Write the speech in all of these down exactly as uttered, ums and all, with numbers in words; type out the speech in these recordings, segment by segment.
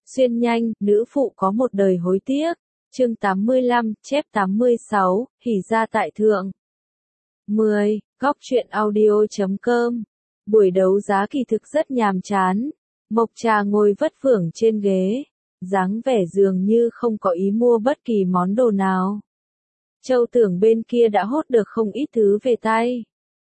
Xuyên nhanh, nữ phụ có một đời hối tiếc. Chương tám mươi lăm, chép tám mươi sáu, hỉ ra tại thượng. mười. Góc truyện audio chấm com. Buổi đấu giá kỳ thực rất nhàm chán. Mộc Trà ngồi vất vưởng trên ghế, dáng vẻ dường như không có ý mua bất kỳ món đồ nào. Châu Tưởng bên kia đã hốt được không ít thứ về tay.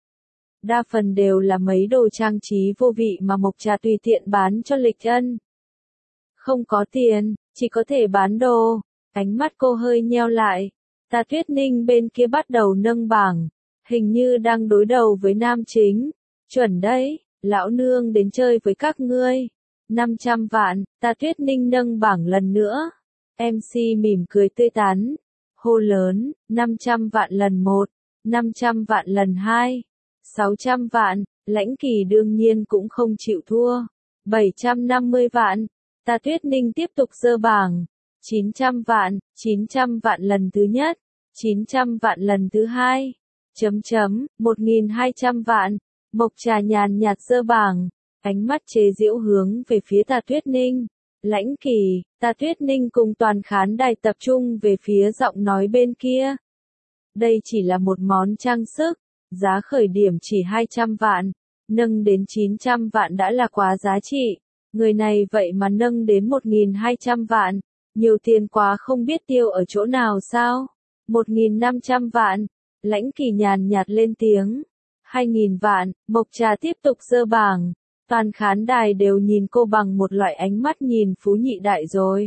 Đa phần đều là mấy đồ trang trí vô vị mà Mộc Trà tùy tiện bán cho Lịch Ân. Không có tiền, chỉ có thể bán đồ. Ánh mắt cô hơi nheo lại. Tà Tuyết Ninh bên kia bắt đầu nâng bảng. Hình như đang đối đầu với nam chính. Chuẩn đấy, lão nương đến chơi với các ngươi. năm trăm vạn, Tà Tuyết Ninh nâng bảng lần nữa. em xê mỉm cười tươi tắn. Hô lớn, năm trăm vạn lần một, năm trăm vạn lần hai, sáu trăm vạn, Lãnh Kỳ đương nhiên cũng không chịu thua. bảy trăm năm mươi vạn, Tà Tuyết Ninh tiếp tục giơ bảng. chín trăm vạn, chín trăm vạn lần thứ nhất, chín trăm vạn lần thứ hai, chấm chấm, một nghìn hai trăm vạn, Mộc Trà nhàn nhạt giơ bảng, ánh mắt chế giễu hướng về phía Tà Tuyết Ninh. Lãnh Kỳ, Tà Tuyết Ninh cùng toàn khán đài tập trung về phía giọng nói bên kia. Đây chỉ là một món trang sức, giá khởi điểm chỉ hai trăm vạn, nâng đến chín trăm vạn đã là quá giá trị. Người này vậy mà nâng đến một nghìn hai trăm vạn, nhiều tiền quá không biết tiêu ở chỗ nào sao? một nghìn năm trăm vạn, Lãnh Kỳ nhàn nhạt lên tiếng. hai nghìn vạn, Mộc Trà tiếp tục giơ bảng. Toàn khán đài đều nhìn cô bằng một loại ánh mắt nhìn phú nhị đại rồi.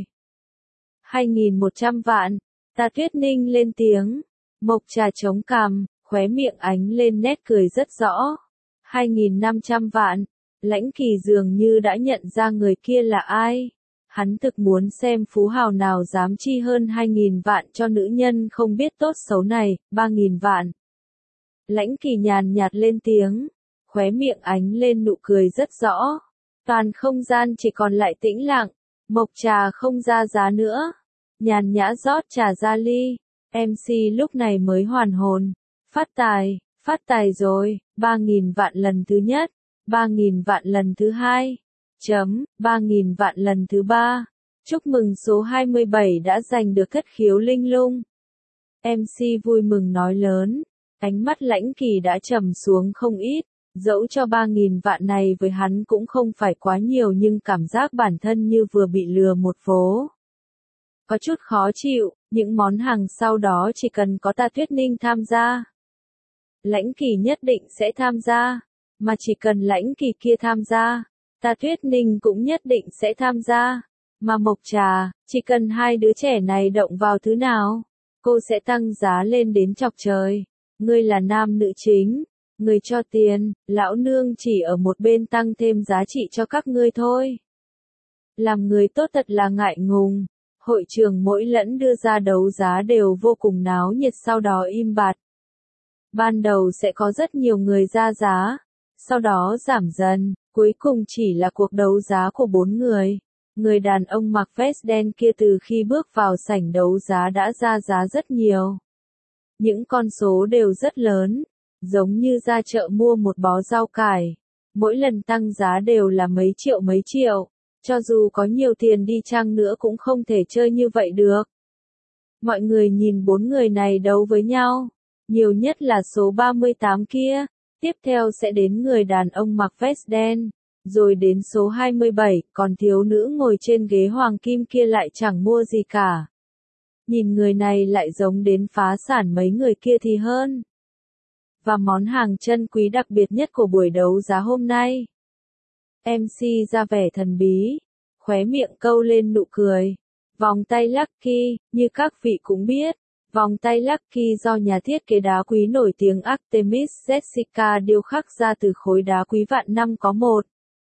hai nghìn một trăm vạn, Tà Tuyết Ninh lên tiếng. Mộc Trà chống cằm, khóe miệng ánh lên nét cười rất rõ. hai nghìn năm trăm vạn, Lãnh Kỳ dường như đã nhận ra người kia là ai. Hắn thực muốn xem phú hào nào dám chi hơn hai nghìn vạn cho nữ nhân không biết tốt xấu này. ba nghìn vạn. Lãnh Kỳ nhàn nhạt lên tiếng. Khóe miệng ánh lên nụ cười rất rõ. Toàn không gian chỉ còn lại tĩnh lặng. Mộc Trà không ra giá nữa. Nhàn nhã rót trà ra ly. em xê lúc này mới hoàn hồn. Phát tài, phát tài rồi. ba nghìn vạn lần thứ nhất. ba nghìn vạn lần thứ hai. Chấm, ba nghìn vạn lần thứ ba. Chúc mừng số hai mươi bảy đã giành được thất khiếu linh lung. em xê vui mừng nói lớn. Ánh mắt Lãnh Kỳ đã trầm xuống không ít. Dẫu cho ba nghìn vạn này với hắn cũng không phải quá nhiều nhưng cảm giác bản thân như vừa bị lừa một vố. Có chút khó chịu, những món hàng sau đó chỉ cần có Tà Tuyết Ninh tham gia. Lãnh Kỳ nhất định sẽ tham gia, mà chỉ cần Lãnh Kỳ kia tham gia, Tà Tuyết Ninh cũng nhất định sẽ tham gia. Mà Mộc Trà, chỉ cần hai đứa trẻ này động vào thứ nào, cô sẽ tăng giá lên đến chọc trời. Ngươi là nam nữ chính. Người cho tiền, lão nương chỉ ở một bên tăng thêm giá trị cho các ngươi thôi. Làm người tốt thật là ngại ngùng. Hội trường mỗi lẫn đưa ra đấu giá đều vô cùng náo nhiệt sau đó im bặt. Ban đầu sẽ có rất nhiều người ra giá, sau đó giảm dần, cuối cùng chỉ là cuộc đấu giá của bốn người. Người đàn ông mặc vest đen kia từ khi bước vào sảnh đấu giá đã ra giá rất nhiều. Những con số đều rất lớn. Giống như ra chợ mua một bó rau cải. Mỗi lần tăng giá đều là mấy triệu mấy triệu. Cho dù có nhiều tiền đi chăng nữa cũng không thể chơi như vậy được. Mọi người nhìn bốn người này đấu với nhau. Nhiều nhất là số ba mươi tám kia. Tiếp theo sẽ đến người đàn ông mặc vest đen. Rồi đến số hai mươi bảy, còn thiếu nữ ngồi trên ghế hoàng kim kia lại chẳng mua gì cả. Nhìn người này lại giống đến phá sản mấy người kia thì hơn. Và món hàng chân quý đặc biệt nhất của buổi đấu giá hôm nay. em xê ra vẻ thần bí, khóe miệng câu lên nụ cười. Vòng tay Lucky, như các vị cũng biết, vòng tay Lucky do nhà thiết kế đá quý nổi tiếng Artemis Jessica điêu khắc ra từ khối đá quý vạn năm có một.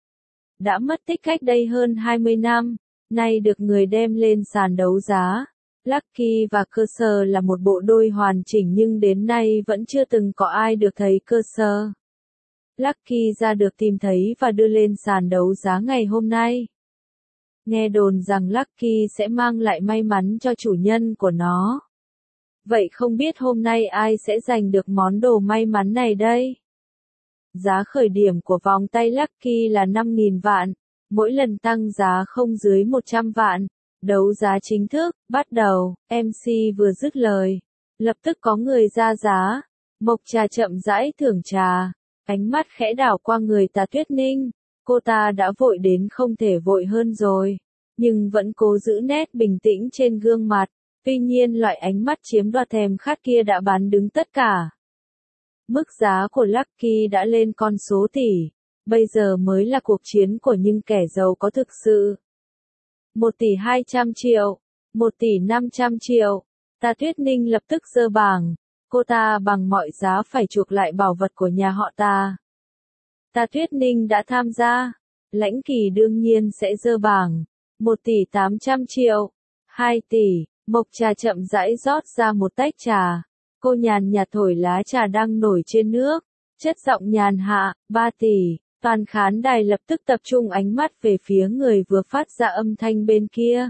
Đã mất tích cách đây hơn hai mươi năm, nay được người đem lên sàn đấu giá. Lucky và cơ sơ là một bộ đôi hoàn chỉnh nhưng đến nay vẫn chưa từng có ai được thấy cơ sơ. Lucky ra được tìm thấy và đưa lên sàn đấu giá ngày hôm nay. Nghe đồn rằng Lucky sẽ mang lại may mắn cho chủ nhân của nó. Vậy không biết hôm nay ai sẽ giành được món đồ may mắn này đây? Giá khởi điểm của vòng tay Lucky là năm nghìn vạn, mỗi lần tăng giá không dưới một trăm vạn. Đấu giá chính thức, bắt đầu, em xê vừa dứt lời. Lập tức có người ra giá. Mộc Trà chậm rãi thưởng trà. Ánh mắt khẽ đảo qua người Tà Tuyết Ninh. Cô ta đã vội đến không thể vội hơn rồi. Nhưng vẫn cố giữ nét bình tĩnh trên gương mặt. Tuy nhiên loại ánh mắt chiếm đoạt thèm khát kia đã bán đứng tất cả. Mức giá của Lucky đã lên con số tỷ. Bây giờ mới là cuộc chiến của những kẻ giàu có thực sự. Một tỷ hai trăm triệu. Một tỷ năm trăm triệu. Tà Tuyết Ninh lập tức giơ bảng. Cô ta bằng mọi giá phải chuộc lại bảo vật của nhà họ Ta. Tà Tuyết Ninh đã tham gia. Lãnh Kỳ đương nhiên sẽ giơ bảng. Một tỷ tám trăm triệu. Hai tỷ. Mộc Trà chậm rãi rót ra một tách trà. Cô nhàn nhạt thổi lá trà đang nổi trên nước. Chất giọng nhàn hạ. Ba tỷ. Toàn khán đài lập tức tập trung ánh mắt về phía người vừa phát ra âm thanh bên kia.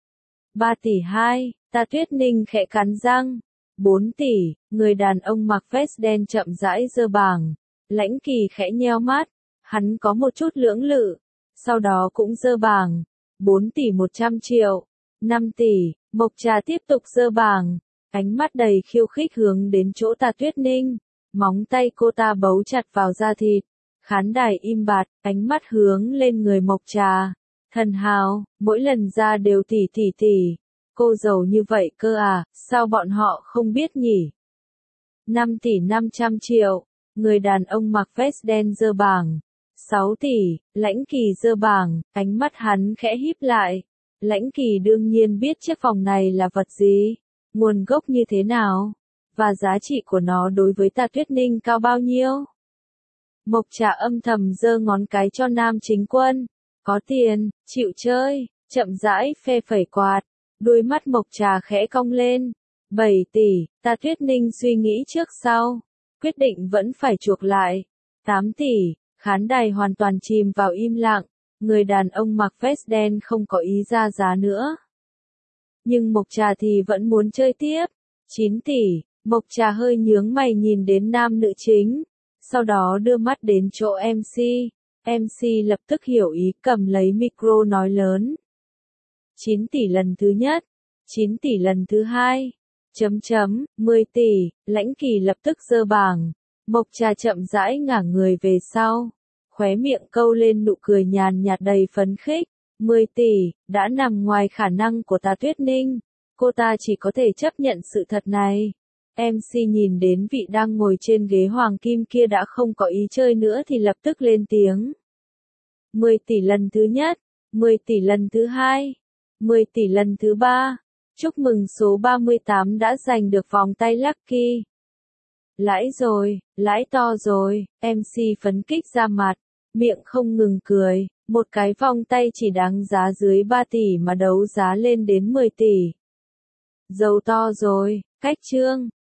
Ba tỷ hai. Tà Tuyết Ninh khẽ cắn răng. Bốn tỷ. Người đàn ông mặc vest đen chậm rãi giơ bảng. Lãnh Kỳ khẽ nheo mắt. Hắn có một chút lưỡng lự. Sau đó cũng giơ bảng. Bốn tỷ một trăm triệu. Năm tỷ. Mộc Trà tiếp tục giơ bảng. Ánh mắt đầy khiêu khích hướng đến chỗ Tà Tuyết Ninh. Móng tay cô ta bấu chặt vào da thịt. Khán đài im bặt, ánh mắt hướng lên người Mộc Trà. Thần hào, mỗi lần ra đều tỷ tỷ tỷ. Cô giàu như vậy cơ à, sao bọn họ không biết nhỉ? Năm tỷ năm trăm triệu. Người đàn ông mặc vest đen giơ bảng. Sáu tỷ. Lãnh Kỳ giơ bảng. Ánh mắt hắn khẽ híp lại. Lãnh Kỳ đương nhiên biết chiếc vòng này là vật gì, nguồn gốc như thế nào, và giá trị của nó đối với Tà Tuyết Ninh cao bao nhiêu. Mộc Trà âm thầm giơ ngón cái cho nam chính quân. Có tiền, chịu chơi, chậm rãi phê phẩy quạt. Đôi mắt Mộc Trà khẽ cong lên. Bảy tỷ. Tà Tuyết Ninh suy nghĩ trước sau. Quyết định vẫn phải chuộc lại. Tám tỷ. Khán đài hoàn toàn chìm vào im lặng. Người đàn ông mặc vest đen không có ý ra giá nữa. Nhưng Mộc Trà thì vẫn muốn chơi tiếp. Chín tỷ. Mộc Trà hơi nhướng mày nhìn đến nam nữ chính. Sau đó đưa mắt đến chỗ em xê. em xê lập tức hiểu ý, cầm lấy micro nói lớn. Chín tỷ lần thứ nhất. Chín tỷ lần thứ hai. Chấm chấm. Mười tỷ. Lãnh Kỳ lập tức giơ bảng. Mộc Trà chậm rãi ngả người về sau. Khóe miệng câu lên nụ cười nhàn nhạt đầy phấn khích. Mười tỷ. Đã nằm ngoài khả năng của Tà Tuyết Ninh. Cô ta chỉ có thể chấp nhận sự thật này. em xê nhìn đến vị đang ngồi trên ghế hoàng kim kia đã không có ý chơi nữa thì lập tức lên tiếng. Mười tỷ lần thứ nhất. Mười tỷ lần thứ hai. Mười tỷ lần thứ ba. Chúc mừng số ba mươi tám đã giành được vòng tay Lucky. Lãi rồi, lãi to rồi, em xê phấn kích ra mặt, miệng không ngừng cười. Một cái vòng tay chỉ đáng giá dưới ba tỷ mà đấu giá lên đến mười tỷ. Giàu to rồi, cách chương.